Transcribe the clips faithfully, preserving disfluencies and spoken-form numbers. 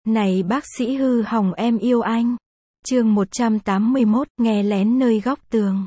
Này bác sĩ hư hỏng em yêu anh. Chương một trăm tám mươi mốt, nghe lén nơi góc tường.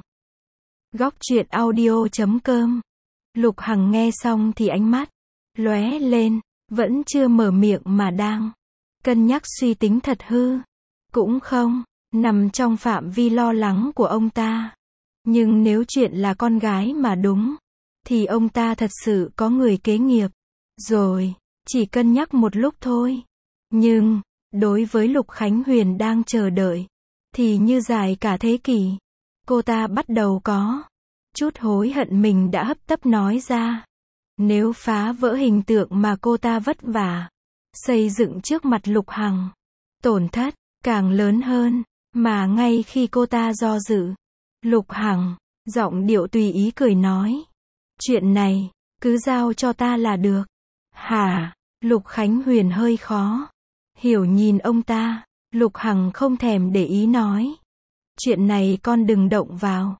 Góc truyện audio chấm com. Lục Hằng nghe xong thì ánh mắt lóe lên, vẫn chưa mở miệng mà đang cân nhắc suy tính thật hư. Cũng không nằm trong phạm vi lo lắng của ông ta. Nhưng nếu chuyện là con gái mà đúng, thì ông ta thật sự có người kế nghiệp rồi, chỉ cân nhắc một lúc thôi. Nhưng, đối với Lục Khánh Huyền đang chờ đợi, thì như dài cả thế kỷ, cô ta bắt đầu có chút hối hận mình đã hấp tấp nói ra. Nếu phá vỡ hình tượng mà cô ta vất vả xây dựng trước mặt Lục Hằng, tổn thất càng lớn hơn. Mà ngay khi cô ta do dự, Lục Hằng giọng điệu tùy ý cười nói, chuyện này cứ giao cho ta là được. Hả? Lục Khánh Huyền hơi khó hiểu nhìn ông ta. Lục Hằng không thèm để ý nói, chuyện này con đừng động vào,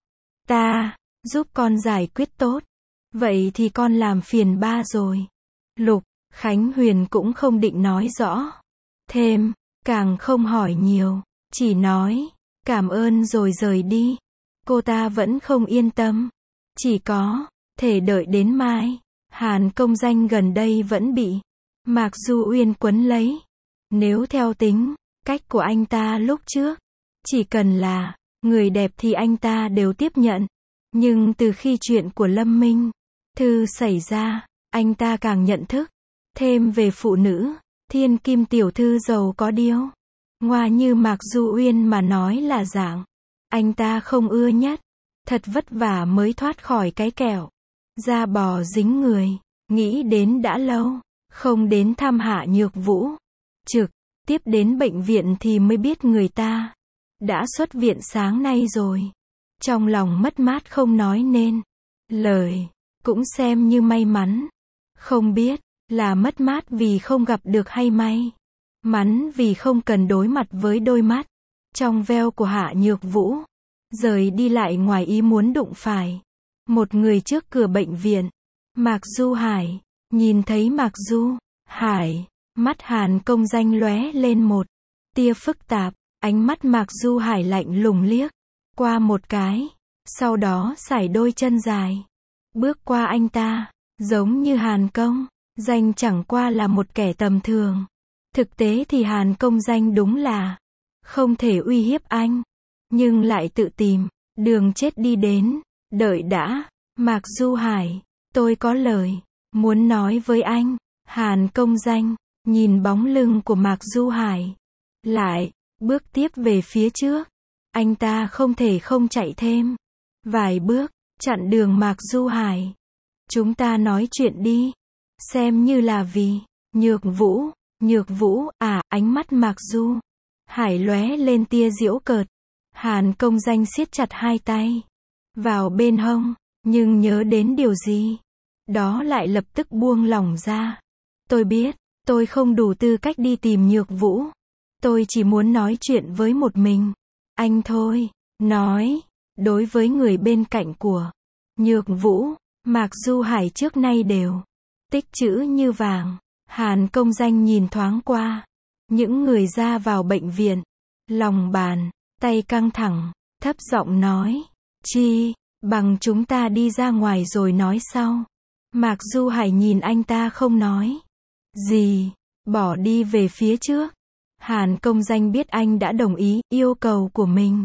ta giúp con giải quyết tốt. Vậy thì con làm phiền ba rồi. Lục Khánh Huyền cũng không định nói rõ thêm, càng không hỏi nhiều, chỉ nói cảm ơn rồi rời đi. Cô ta vẫn không yên tâm, chỉ có thể đợi đến mai. Hàn công danh gần đây vẫn bị Mạc Du Uyên quấn lấy. Nếu theo tính cách của anh ta lúc trước, chỉ cần là người đẹp thì anh ta đều tiếp nhận. Nhưng từ khi chuyện của Lâm Minh Thư xảy ra, anh ta càng nhận thức thêm về phụ nữ. Thiên kim tiểu thư giàu có điêu ngoa như Mạc Du Uyên mà nói là dạng anh ta không ưa nhất. Thật vất vả mới thoát khỏi cái kẹo da bò dính người. Nghĩ đến đã lâu không đến thăm Hạ Nhược Vũ, trực tiếp đến bệnh viện thì mới biết người ta đã xuất viện sáng nay rồi. Trong lòng mất mát không nói nên lời, cũng xem như may mắn. Không biết là mất mát vì không gặp được hay may mắn vì không cần đối mặt với đôi mắt trong veo của Hạ Nhược Vũ. Rời đi lại ngoài ý muốn đụng phải một người trước cửa bệnh viện. Mạc Du Hải. Nhìn thấy Mạc Du Hải, mắt Hàn công danh lóe lên một tia phức tạp. Ánh mắt Mạc Du Hải lạnh lùng liếc qua một cái, sau đó sải đôi chân dài bước qua anh ta. Giống như Hàn công danh chẳng qua là một kẻ tầm thường, thực tế thì Hàn công danh đúng là không thể uy hiếp anh, nhưng lại tự tìm đường chết đi đến. Đợi đã, Mạc Du Hải, tôi có lời muốn nói với anh. Hàn công danh nhìn bóng lưng của Mạc Du Hải, lại bước tiếp về phía trước. Anh ta không thể không chạy thêm vài bước, chặn đường Mạc Du Hải. Chúng ta nói chuyện đi, xem như là vì Nhược Vũ. Nhược Vũ à? Ánh mắt Mạc Du Hải lóe lên tia giễu cợt. Hàn công danh siết chặt hai tay vào bên hông, nhưng nhớ đến điều gì đó lại lập tức buông lỏng ra. Tôi biết, tôi không đủ tư cách đi tìm Nhược Vũ. Tôi chỉ muốn nói chuyện với một mình anh thôi. Nói, đối với người bên cạnh của Nhược Vũ, Mạc Du Hải trước nay đều tích trữ như vàng. Hàn công danh nhìn thoáng qua những người ra vào bệnh viện, lòng bàn tay căng thẳng, thấp giọng nói, chi bằng chúng ta đi ra ngoài rồi nói sau. Mạc Du Hải nhìn anh ta không nói gì, bỏ đi về phía trước. Hàn công danh biết anh đã đồng ý yêu cầu của mình,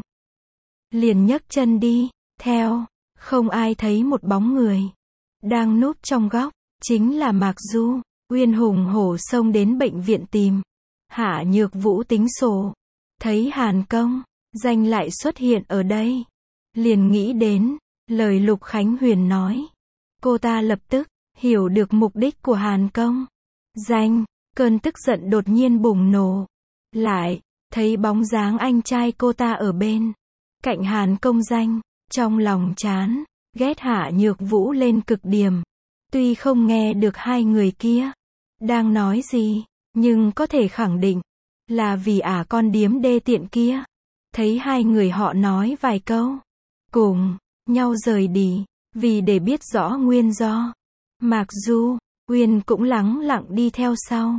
liền nhấc chân đi theo. Không ai thấy một bóng người đang núp trong góc, chính là Mạc Du Uyên hùng hổ xông đến bệnh viện tìm Hạ Nhược Vũ tính sổ. Thấy Hàn công danh lại xuất hiện ở đây, liền nghĩ đến lời Lục Khánh Huyền nói. Cô ta lập tức hiểu được mục đích của Hàn công danh. Cơn tức giận đột nhiên bùng nổ. Lại thấy bóng dáng anh trai cô ta ở bên cạnh Hàn công danh, trong lòng chán ghét Hạ Nhược Vũ lên cực điểm. Tuy không nghe được hai người kia đang nói gì, nhưng có thể khẳng định là vì ả con điếm đê tiện kia. Thấy hai người họ nói vài câu, cùng nhau rời đi. Vì để biết rõ nguyên do, Mạc Du Uyên cũng lắng lặng đi theo sau.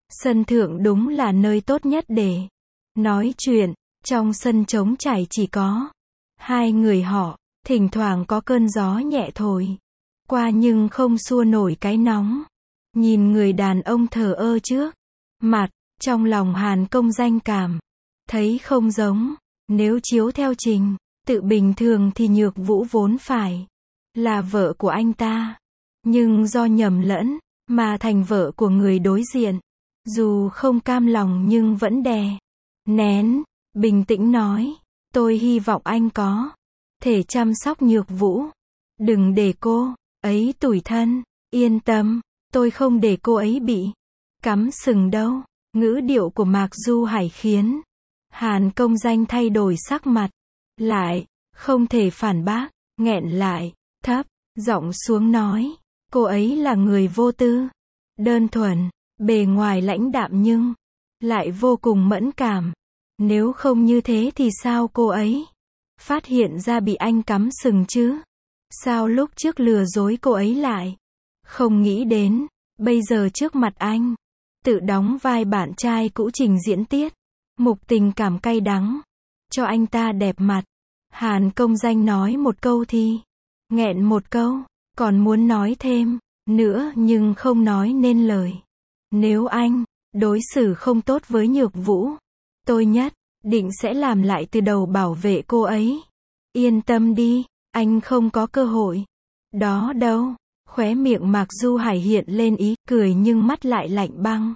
Sân thượng đúng là nơi tốt nhất để nói chuyện. Trong sân trống trải chỉ có hai người họ, thỉnh thoảng có cơn gió nhẹ thổi qua nhưng không xua nổi cái nóng. Nhìn người đàn ông thờ ơ trước mặt, trong lòng Hàn Công Danh cảm thấy không giống. Nếu chiếu theo trình tự bình thường thì Nhược Vũ vốn phải là vợ của anh ta, nhưng do nhầm lẫn mà thành vợ của người đối diện. Dù không cam lòng nhưng vẫn đè nén, bình tĩnh nói, tôi hy vọng anh có thể chăm sóc Nhược Vũ, đừng để cô ấy tủi thân. Yên tâm, tôi không để cô ấy bị cắm sừng đâu. Ngữ điệu của Mạc Du Hải khiến Hàn Công Danh thay đổi sắc mặt, lại không thể phản bác, nghẹn lại, thấp giọng xuống nói, cô ấy là người vô tư, đơn thuần, bề ngoài lãnh đạm nhưng lại vô cùng mẫn cảm. Nếu không như thế thì sao cô ấy phát hiện ra bị anh cắm sừng chứ? Sao lúc trước lừa dối cô ấy lại không nghĩ đến, bây giờ trước mặt anh, tự đóng vai bạn trai cũ trình diễn tiết mục tình cảm cay đắng cho anh ta đẹp mặt. Hàn Công Danh nói một câu thì nghẹn một câu, còn muốn nói thêm nữa nhưng không nói nên lời. Nếu anh đối xử không tốt với Nhược Vũ, tôi nhất định sẽ làm lại từ đầu bảo vệ cô ấy. Yên tâm đi, anh không có cơ hội đó đâu. Khóe miệng Mạc Du Hải hiện lên ý cười nhưng mắt lại lạnh băng.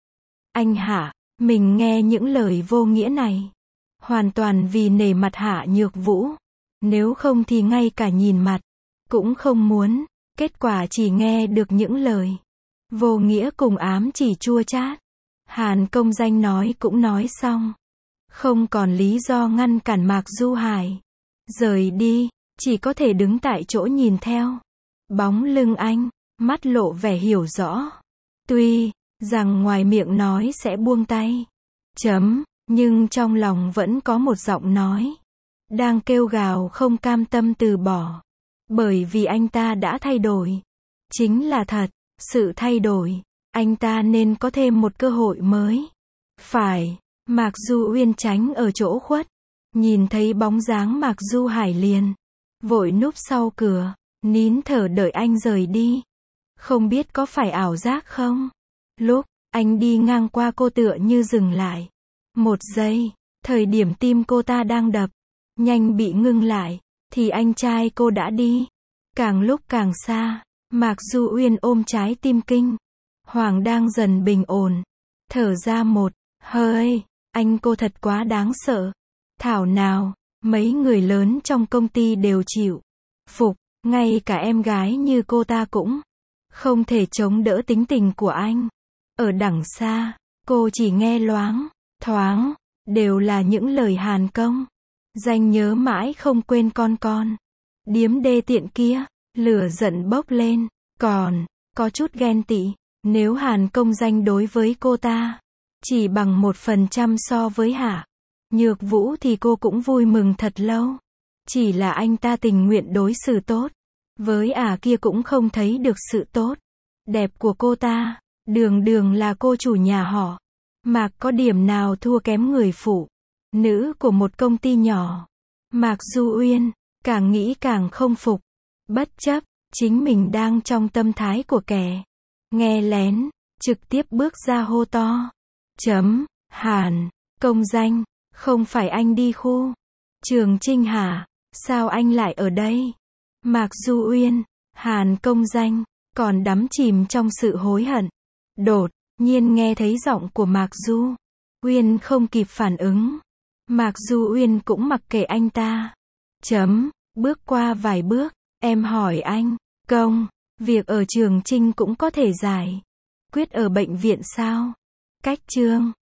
Anh hả? Mình nghe những lời vô nghĩa này hoàn toàn vì nể mặt Hạ Nhược Vũ, nếu không thì ngay cả nhìn mặt cũng không muốn. Kết quả chỉ nghe được những lời vô nghĩa cùng ám chỉ chua chát. Hàn Công Danh nói cũng nói xong, không còn lý do ngăn cản Mạc Du Hải rời đi, chỉ có thể đứng tại chỗ nhìn theo bóng lưng anh, mắt lộ vẻ hiểu rõ. Tuy rằng ngoài miệng nói sẽ buông tay, chấm, nhưng trong lòng vẫn có một giọng nói đang kêu gào không cam tâm từ bỏ. Bởi vì anh ta đã thay đổi, chính là thật, sự thay đổi, anh ta nên có thêm một cơ hội mới. Phải, Mạc Du Uyên tránh ở chỗ khuất, nhìn thấy bóng dáng Mạc Du Hải liền vội núp sau cửa, nín thở đợi anh rời đi. Không biết có phải ảo giác không? Lúc anh đi ngang qua cô tựa như dừng lại một giây, thời điểm tim cô ta đang đập nhanh bị ngưng lại, thì anh trai cô đã đi. Càng lúc càng xa, Mạc Du Uyên ôm trái tim kinh hoàng đang dần bình ổn, thở ra một hơi. Anh cô thật quá đáng sợ. Thảo nào mấy người lớn trong công ty đều chịu phục, ngay cả em gái như cô ta cũng không thể chống đỡ tính tình của anh. Ở đằng xa, cô chỉ nghe loáng thoáng đều là những lời Hàn Công Danh nhớ mãi không quên con con điếm đê tiện kia. Lửa giận bốc lên, còn có chút ghen tị. Nếu Hàn Công Danh đối với cô ta chỉ bằng một phần trăm so với Hạ Nhược Vũ thì cô cũng vui mừng thật lâu. Chỉ là anh ta tình nguyện đối xử tốt với ả kia cũng không thấy được sự tốt đẹp của cô ta. Đường đường là cô chủ nhà họ Mạc, có điểm nào thua kém người phụ nữ của một công ty nhỏ. Mạc Du Uyên càng nghĩ càng không phục, bất chấp chính mình đang trong tâm thái của kẻ nghe lén, trực tiếp bước ra hô to. Chấm, Hàn Công Danh, không phải anh đi khu Trường Trinh hả? Sao anh lại ở đây? Mạc Du Uyên, Hàn Công Danh còn đắm chìm trong sự hối hận. Đột nhiên nghe thấy giọng của Mạc Du Uyên không kịp phản ứng. Mạc Du Uyên cũng mặc kệ anh ta. Chấm, bước qua vài bước, em hỏi anh, Công, việc ở Trường Trinh cũng có thể giải quyết ở bệnh viện sao? Cách chương